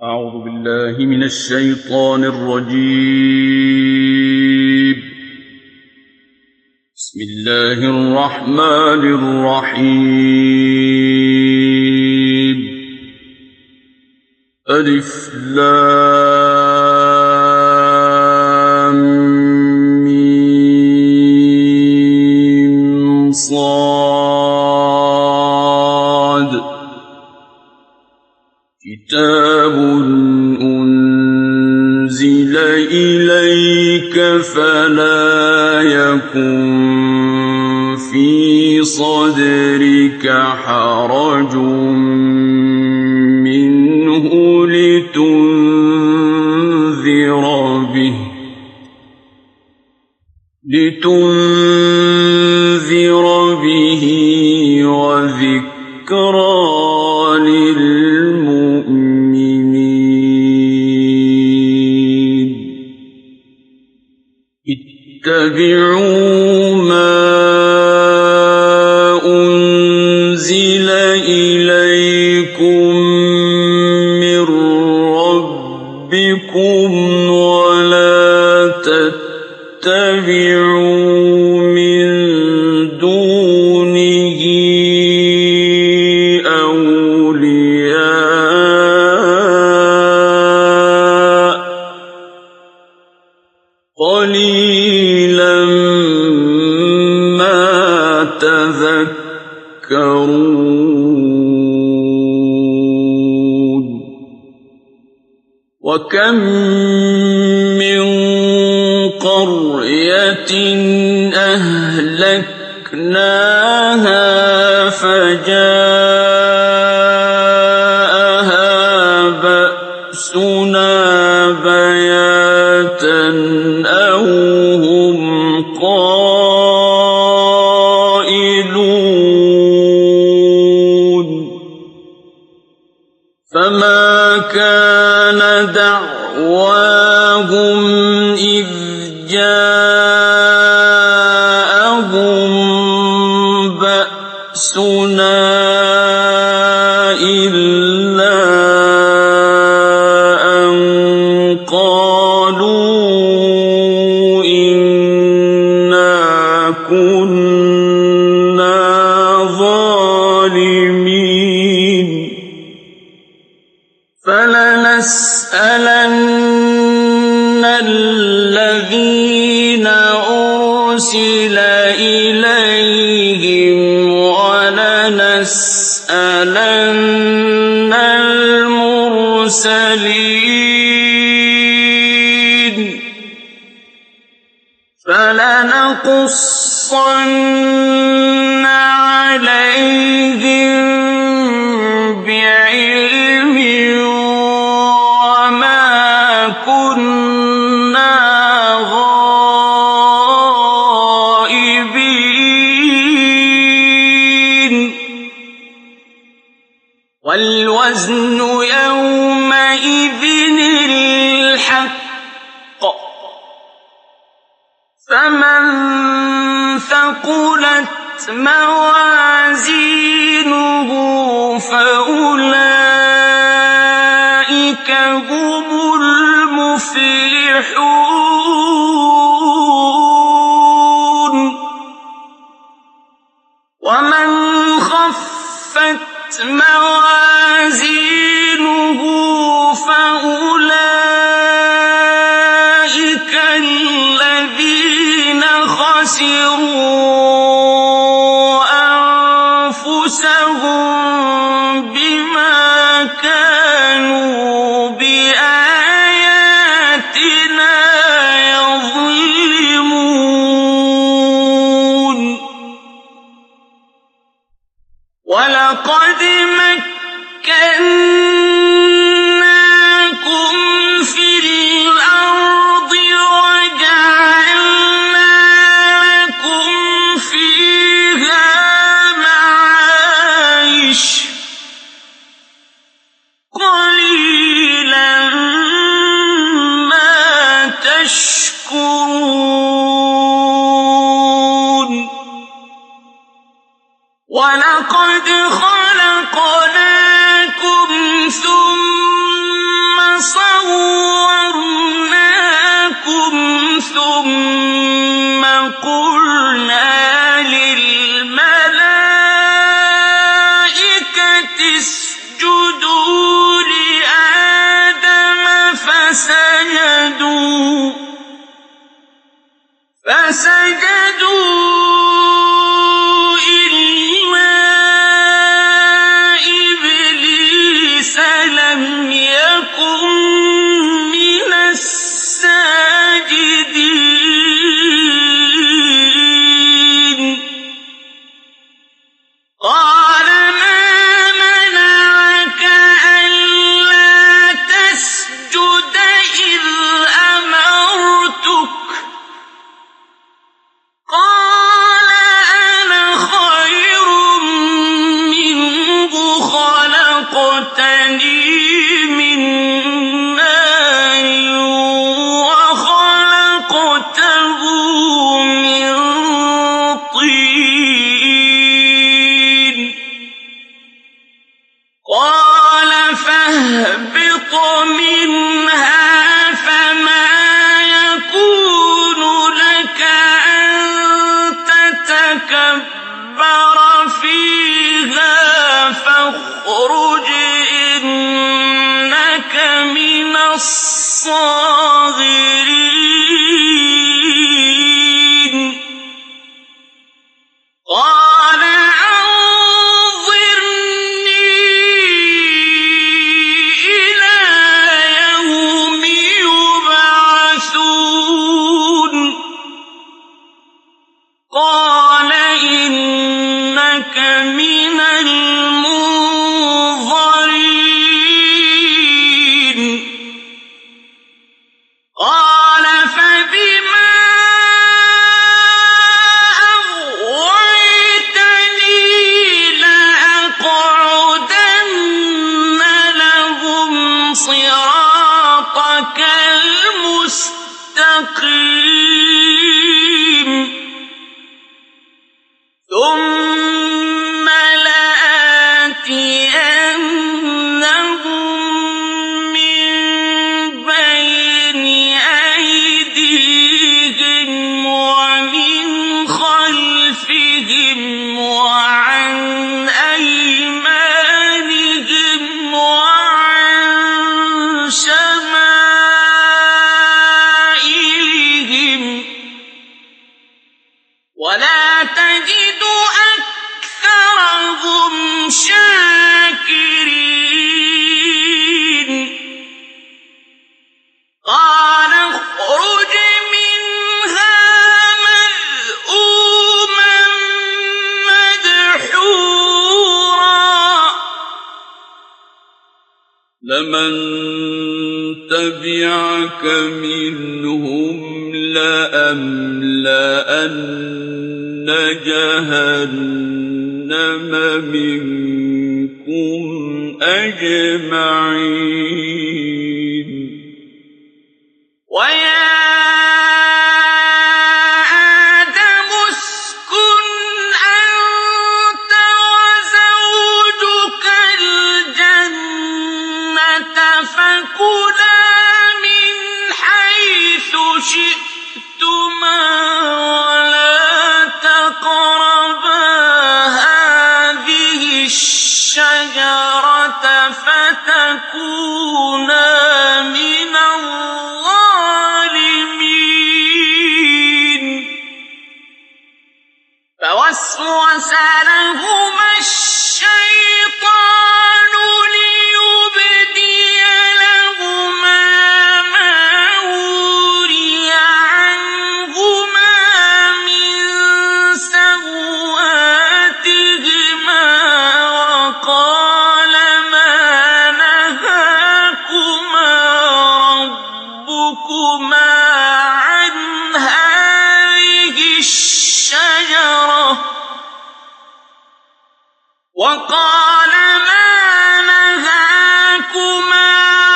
أعوذ بالله من الشيطان الرجيم. بسم الله الرحمن الرحيم. ألف لام ميم صاد. كتاب أنزل إليك فلا يكن في صدرك حرج منه لتنذر به وذكرى للمؤمنين. اتبعوا ما أنزل إليكم من ربكم ولا تتبعوا من دونه أولياء قليلا ما تذكرون. وكم من قرية أهلكناها فجاءها بأسنا بياتا أو هم قائلون. فما كان دعواهم إذ جاءهم بأسنا إلا أن قالوا إنا كنا ظالمين. فلنسألن الذين أرسل إليهم ولنسألن المرسلين. فلنقصن عليهم بعلم وما كنا غائبين. والوزن يومئذ الحق. فمن ثقلت موازينه فأولئك هم المفلحون. ومن خفت موازينه فأولئك الذين خسروا أنفسهم بما كانوا بآياتنا يظلمون. ولقد مكناكم في الأرض وجعلنا لكم فيها معايش قليلا ما تشكرون. ولقد خلقناكم ثم الصاغرين قال أنظرني إلى يوم يبعثون قال إنك من المنظرين قال فبما أغويتني لأقعدن لهم صراطك المستقيم ثم لآتينهم من بين أيديهم ومن خلفهم وعن أيمانهم وعن شمائلهم ولا تجد أكثرهم شاكرين قال اخرج منها مذءوما مدحورا لمن تبعك منهم لأملأن جهنم منكم أجمعين ويا آدم اسكن أنت وزوجك الجنة فكلا من حيث شئتما ولا تقربا هذه الشجرة فتكونا من الظالمين فوسوس لهما الشيطان ليبدي لهما ما وري عنهما من سوآتهما وقال ما نهاكما ربكما عن هذه الشجرة وقال ما نهاكما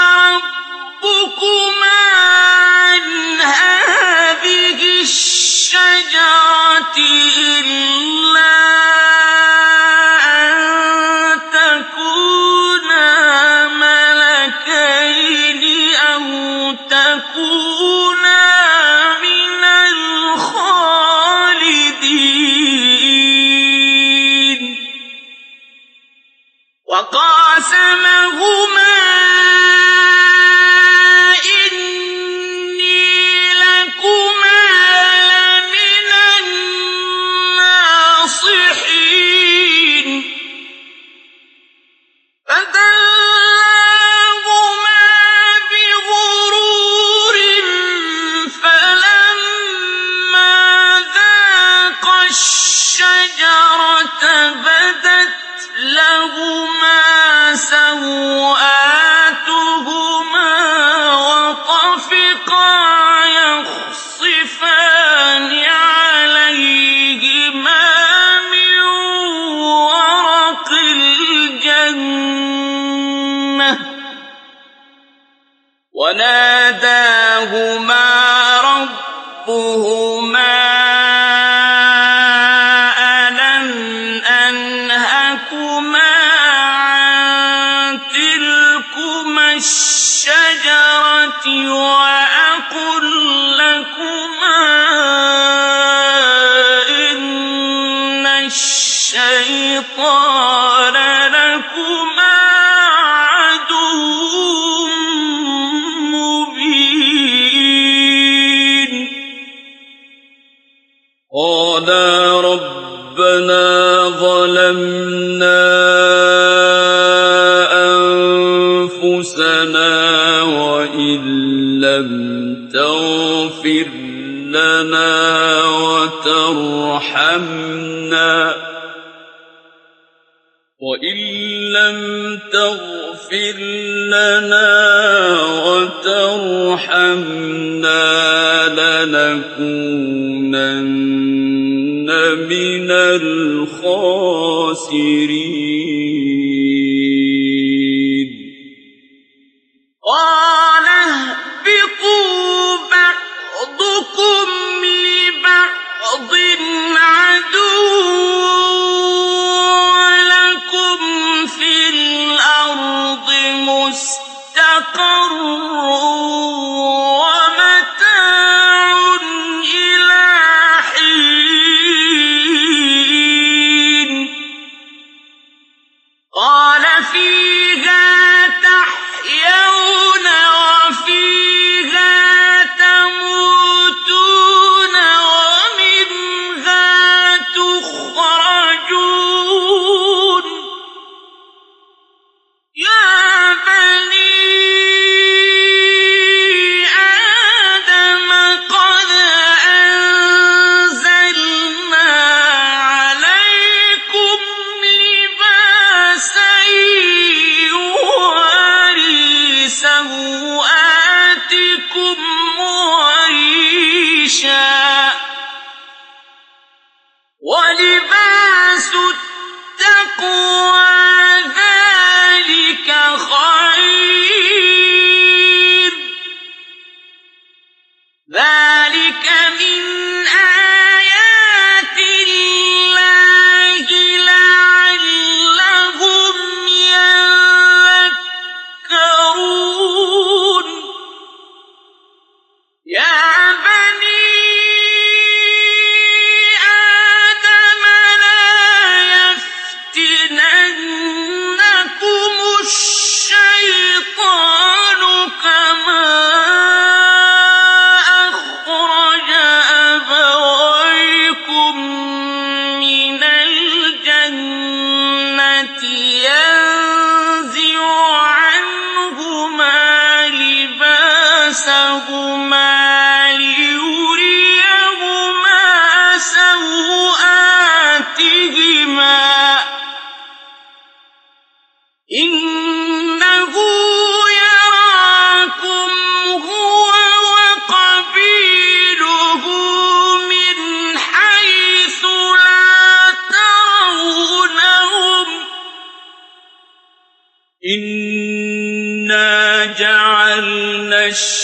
ربكما عن هذه الشجرة إلا أن تكونا ملكين أو تكونا من الخالدين وقاسمهما إني لكما لمن الناصحين فدلاهما بغرور فلما ذاقا الشجرة بدت لهما سوآتهما وطفقا يخصفان عليهما من ورق الجنة وناداهما ربهما ألم أنهكما عن تلكما الشجرة وأقل لكما إن الشيطان لكما عدو قالا ربنا ظلمنا أنفسنا وإن لم تغفر لنا وترحمنا لنكونن من الخاسرين. قال اهبطوا بعضكم لبعض عدو ولكم في الأرض مستقر ومتاع إلى حين. قال فيها تحيون وفيها تموتون ومنها تخرجون. يا بني آدم قد أنزلنا عليكم لباسا يواري سوآتكم وريشا ولباس التقوى ذلك خير. ذلك من آيات الله لعلهم يذكرون. يا بني آدم لا يفتننكم الشيطان كما أخرج أبويكم من الجنة ينزع عنهما لباسهما ليريهما سوآتهما إنه يراكم هو وقبيله من حيث لا ترونهم. إنا جعلنا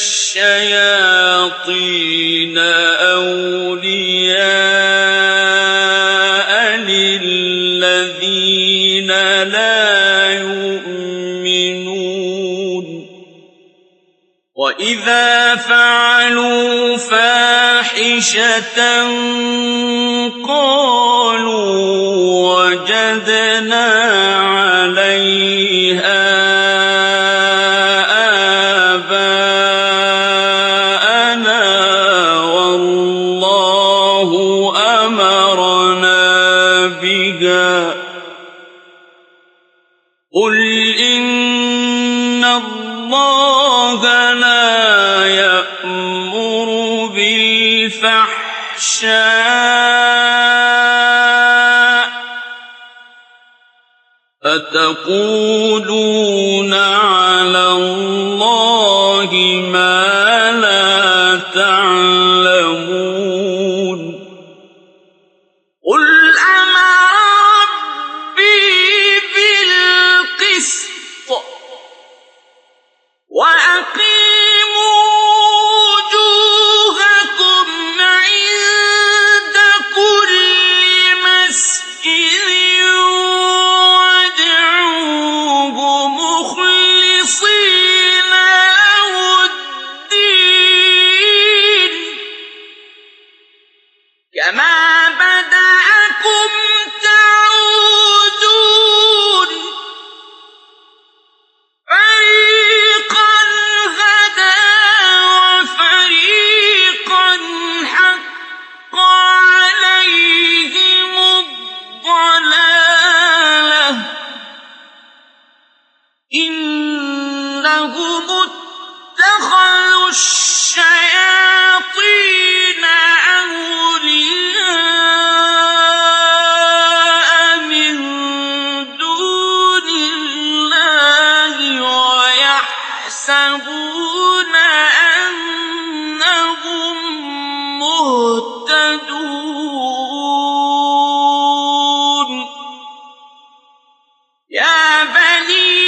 الشياطين أولياء للذين لا يؤمنون. وإذا فعلوا فاحشة قالوا وجدنا عليها آباءنا والله أمرنا بها. قل إن الله لا يأمر بالفحشاء أتقولون على الله ما لا تعلمون. قل أمر ربي بالقسط وأقيموا وجوهكم عند اتَّخَذُوا الشَّيَاطِينَ أَوْلِيَاءَ مِن دُونِ اللَّهِ وَيَحْسَبُونَ أَنَّهُم مُّهْتَدُونَ يَا بَنِي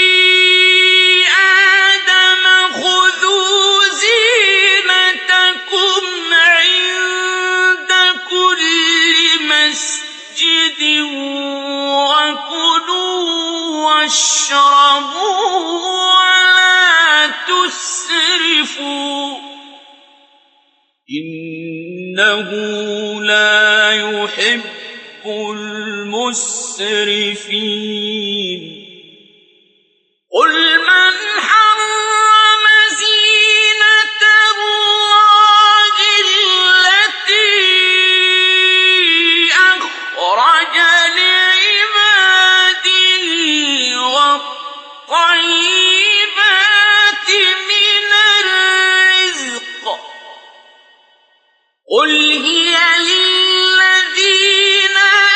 آدَمَ خُذُوا زِينَتَكُمْ عِندَ كُلِّ مَسْجِدٍ وَكُلُوا وَاشْرَبُوا وَلَا تُسْرِفُوا إِنَّهُ لَا يُحِبُّ الْمُسْرِفِينَ قُلْ مَنْ حَرَّمَ زِينَةَ اللَّهِ الَّتِي أَخْرَجَ لِعِبَادِهِ وَالطَّيِّبَاتِ مِنَ الرِّزْقِ قُلْ هِيَ لِلَّذِينَ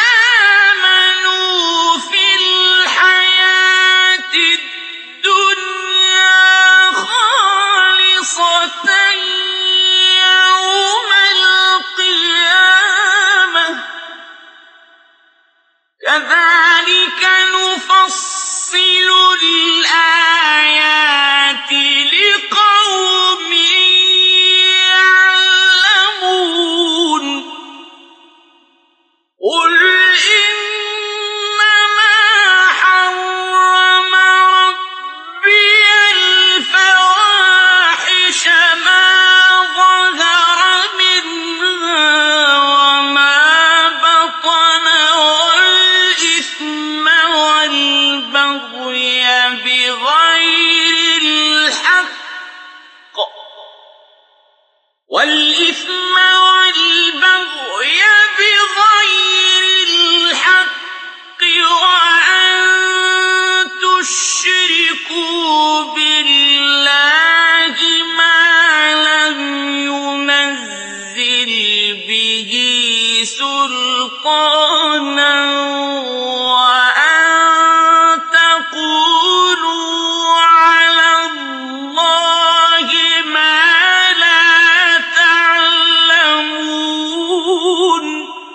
آمَنُوا فِي الْحَيَاةِ الدُّنْيَا خَالِصَةً يَوْمَ الْقِيَامَةِ ۗ كَذَٰلِكَ نُفَصِّلُ الْآيَاتِ لِقَوْمٍ يَعْلَمُونَ قُلْ إِنَّمَا حَرَّمَ رَبِّيَ الْفَوَاحِشَ مَا ظَهَرَ مِنْهَا وَمَا بَطَنَ وَالْإِثْمَ وَالْبَغْيَ بِغَيْرِ الْحَقِّ وَأَن تُشْرِكُوا بِاللَّهِ مَا لَمْ يُنَزِّلْ بِهِ سُلْطَانًا وَأَن تَقُولُوا عَلَى اللَّهِ مَا لَا تَعْلَمُونَ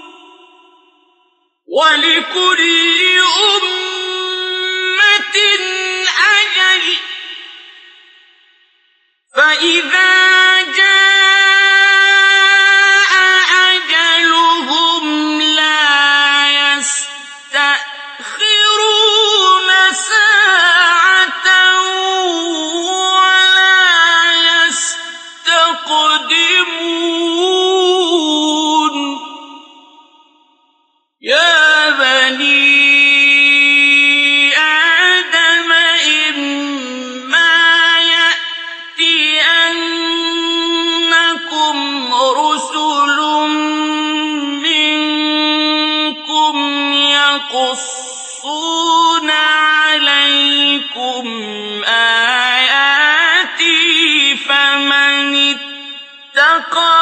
وَلِكُلِّ أُمَّةٍ أَجَلٌ ۖ فَإِذَا جَاءَ أَجَلُهُمْ لَا يَسْتَأْخِرُونَ سَاعَةً وَلَا يَسْتَقْدِمُونَ يَا بَنِي آدَمَ إِمَّا يَأْتِيَنَّكُمْ رُسُلٌ مِّنكُمْ يَقُصُّونَ عَلَيْكُمْ آيَاتِي فَمَنِ اتَّقَىٰ